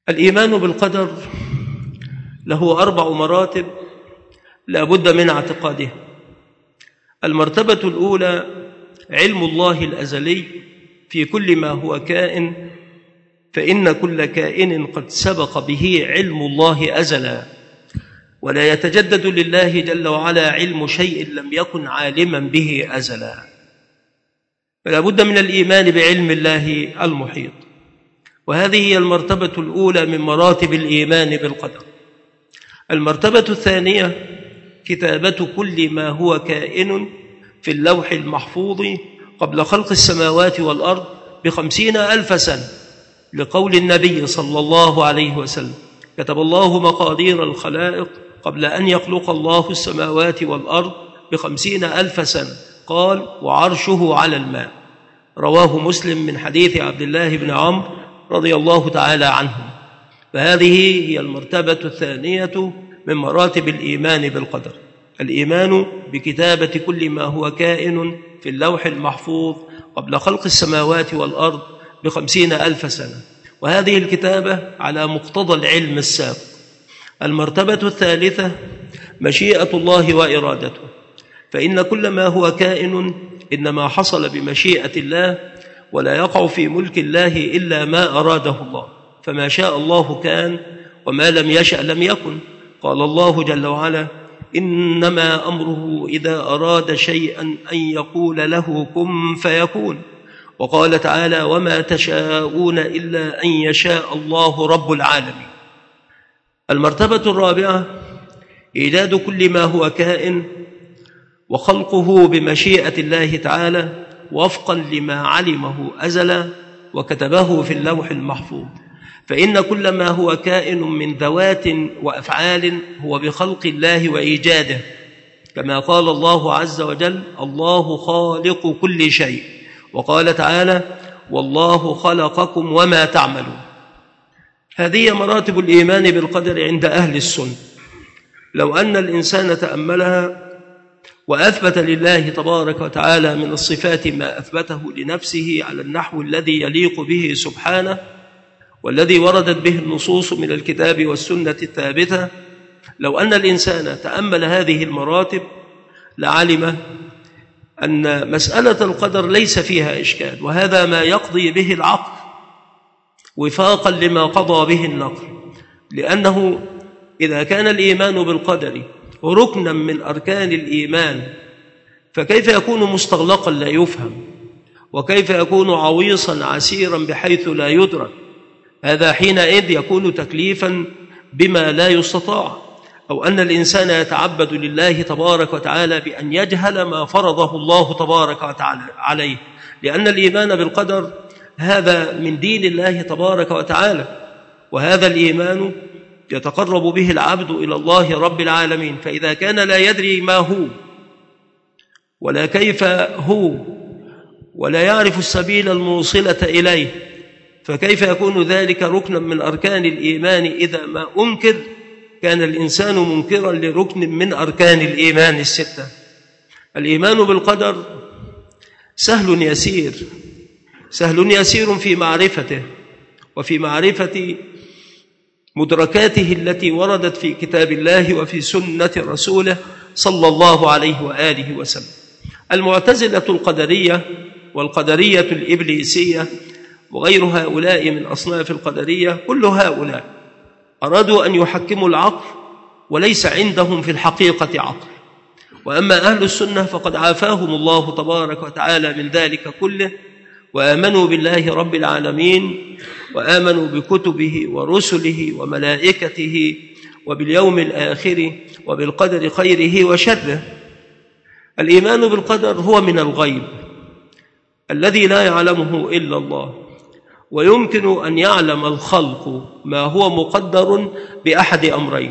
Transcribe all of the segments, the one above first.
الإيمان بالقدر له 4 مراتب لا بد من اعتقادها. المرتبة الأولى علم الله الأزلي في كل ما هو كائن، فإن كل كائن قد سبق به علم الله أزلا، ولا يتجدد لله جل وعلا علم شيء لم يكن عالما به أزلا، فلا بد من الإيمان بعلم الله المحيط. وهذه هي المرتبة الأولى من مراتب الإيمان بالقدر. المرتبة الثانية كتابة كل ما هو كائن في اللوح المحفوظ قبل خلق السماوات والأرض ب50,000 سنة، لقول النبي صلى الله عليه وسلم: كتب الله مقادير الخلائق قبل أن يخلق الله السماوات والأرض ب50,000 سنة، قال: وعرشه على الماء. رواه مسلم من حديث عبد الله بن عمرو رضي الله تعالى عنهم. فهذه هي المرتبة الثانية من مراتب الإيمان بالقدر، الإيمان بكتابة كل ما هو كائن في اللوح المحفوظ قبل خلق السماوات والأرض ب50,000 سنة، وهذه الكتابة على مقتضى العلم السابق. المرتبة الثالثة مشيئة الله وإرادته، فإن كل ما هو كائن إنما حصل بمشيئة الله، ولا يقع في ملك الله إلا ما أراده الله، فما شاء الله كان وما لم يشأ لم يكن. قال الله جل وعلا: إنما أمره إذا أراد شيئا أن يقول له كن فيكون. وقال تعالى: وما تشاءون إلا أن يشاء الله رب العالمين. المرتبة الرابعة إيجاد كل ما هو كائن وخلقه بمشيئة الله تعالى وفقا لما علمه أزلا وكتبه في اللوح المحفوظ، فإن كل ما هو كائن من ذوات وأفعال هو بخلق الله وإيجاده، كما قال الله عز وجل: الله خالق كل شيء. وقال تعالى: والله خلقكم وما تعملون. هذه مراتب الإيمان بالقدر عند أهل السنة. لو أن الإنسان تأملها وأثبت لله تبارك وتعالى من الصفات ما أثبته لنفسه على النحو الذي يليق به سبحانه والذي وردت به النصوص من الكتاب والسنة الثابتة، لو أن الإنسان تأمل هذه المراتب لعلم أن مسألة القدر ليس فيها إشكال، وهذا ما يقضي به العقل وفاقا لما قضى به النقل، لأنه إذا كان الإيمان بالقدر ركنا من أركان الإيمان فكيف يكون مستغلقا لا يفهم، وكيف يكون عويصا عسيرا بحيث لا يدرك؟ هذا حينئذ يكون تكليفا بما لا يستطاع، أو أن الإنسان يتعبد لله تبارك وتعالى بأن يجهل ما فرضه الله تبارك وتعالى عليه، لأن الإيمان بالقدر هذا من دين الله تبارك وتعالى، وهذا الإيمان يتقرب به العبد إلى الله رب العالمين. فإذا كان لا يدري ما هو ولا كيف هو ولا يعرف السبيل الموصلة إليه، فكيف يكون ذلك ركنا من أركان الإيمان؟ إذا ما أنكر كان الإنسان منكرا لركن من أركان الإيمان الستة. الإيمان بالقدر سهل يسير، سهل يسير في معرفته وفي معرفة مدركاته التي وردت في كتاب الله وفي سنة رسوله صلى الله عليه وآله وسلم. المعتزلة القدرية والقدرية الإبليسية وغير هؤلاء من أصناف القدرية، كل هؤلاء أرادوا أن يحكموا العقل وليس عندهم في الحقيقة عقل. وأما أهل السنة فقد عافاهم الله تبارك وتعالى من ذلك كله، وآمنوا بالله رب العالمين، وآمنوا بكتبه ورسله وملائكته وباليوم الآخر وبالقدر خيره وشره. الإيمان بالقدر هو من الغيب الذي لا يعلمه إلا الله، ويمكن أن يعلم الخلق ما هو مقدر بأحد أمرين،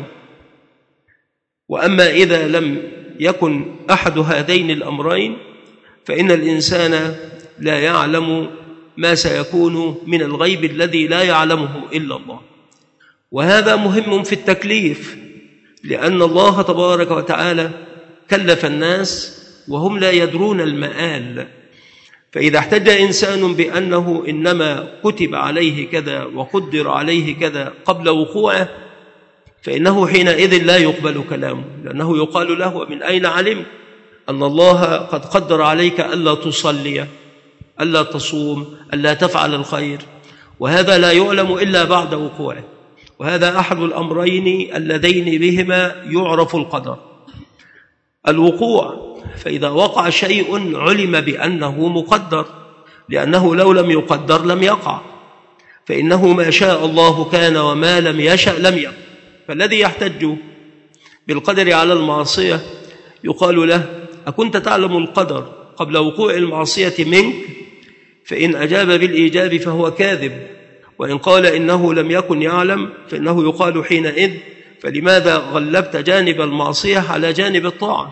وأما إذا لم يكن أحد هذين الأمرين فإن الإنسان لا يعلم ما سيكون من الغيب الذي لا يعلمه إلا الله. وهذا مهم في التكليف، لأن الله تبارك وتعالى كلف الناس وهم لا يدرون المآل، فإذا احتج إنسان بأنه إنما كتب عليه كذا وقدر عليه كذا قبل وقوعه، فإنه حينئذ لا يقبل كلامه، لأنه يقال له: من أين علم أن الله قد قدر عليك ألا تصلي، ألا تصوم، ألا تفعل الخير؟ وهذا لا يعلم إلا بعد وقوعه، وهذا أحد الأمرين اللذين بهما يعرف القدر: الوقوع، فإذا وقع شيء علم بأنه مقدر، لأنه لو لم يقدر لم يقع، فإنه ما شاء الله كان وما لم يشأ لم يكن. فالذي يحتج بالقدر على المعصية يقال له: أكنت تعلم القدر قبل وقوع المعصية منك؟ فإن أجاب بالإيجاب فهو كاذب، وإن قال إنه لم يكن يعلم فإنه يقال حينئذ: فلماذا غلبت جانب المعصية على جانب الطاعة؟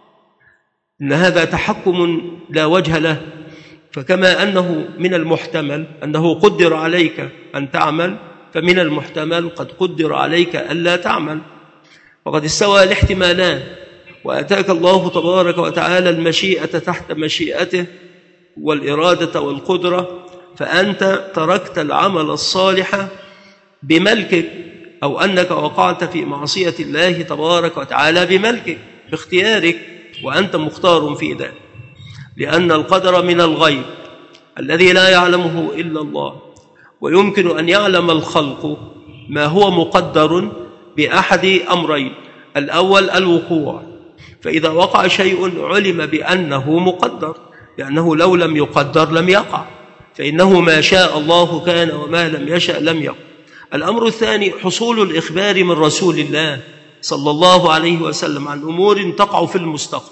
إن هذا تحكم لا وجه له. فكما أنه من المحتمل أنه قدر عليك أن تعمل، فمن المحتمل قد قدر عليك ألا تعمل، وقد استوى الاحتمالان، وأتاك الله تبارك وتعالى المشيئة تحت مشيئته والإرادة والقدرة، فأنت تركت العمل الصالح بملكك، أو أنك وقعت في معصية الله تبارك وتعالى بملكك باختيارك، وأنت مختار في ذلك، لأن القدر من الغيب الذي لا يعلمه إلا الله، ويمكن أن يعلم الخلق ما هو مقدر بأحد أمرين: الأول الوقوع، فإذا وقع شيء علم بأنه مقدر، لأنه لو لم يقدر لم يقع، فإنه ما شاء الله كان وما لم يشأ لم يكن. الأمر الثاني حصول الإخبار من رسول الله صلى الله عليه وسلم عن أمور تقع في المستقبل،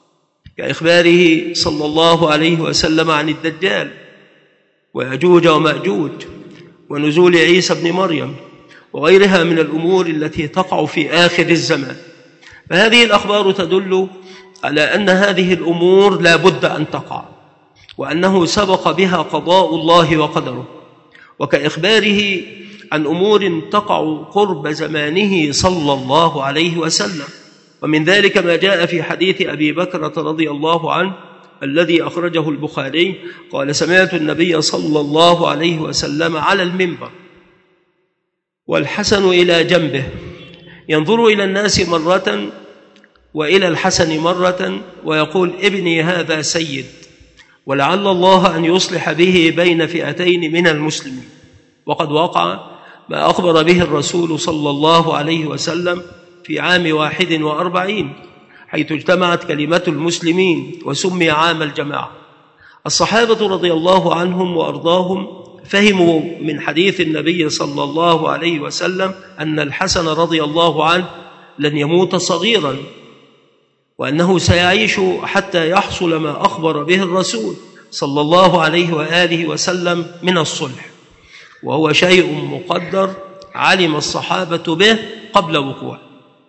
كإخباره صلى الله عليه وسلم عن الدجال ويأجوج ومأجوج ونزول عيسى بن مريم وغيرها من الأمور التي تقع في آخر الزمان. فهذه الأخبار تدل على أن هذه الأمور لا بد أن تقع، وأنه سبق بها قضاء الله وقدره، وكإخباره عن أمور تقع قرب زمانه صلى الله عليه وسلم. ومن ذلك ما جاء في حديث أبي بكرة رضي الله عنه الذي أخرجه البخاري، قال: سمعت النبي صلى الله عليه وسلم على المنبر والحسن إلى جنبه ينظر إلى الناس مرة وإلى الحسن مرة ويقول: ابني هذا سيد، ولعل الله أن يصلح به بين فئتين من المسلمين. وقد وقع ما أخبر به الرسول صلى الله عليه وسلم في عام 41 حيث اجتمعت كلمة المسلمين وسمي عام الجماعة. الصحابة رضي الله عنهم وأرضاهم فهموا من حديث النبي صلى الله عليه وسلم أن الحسن رضي الله عنه لن يموت صغيرا، وأنه سيعيش حتى يحصل ما أخبر به الرسول صلى الله عليه وآله وسلم من الصلح، وهو شيء مقدر علم الصحابة به قبل وقوعه.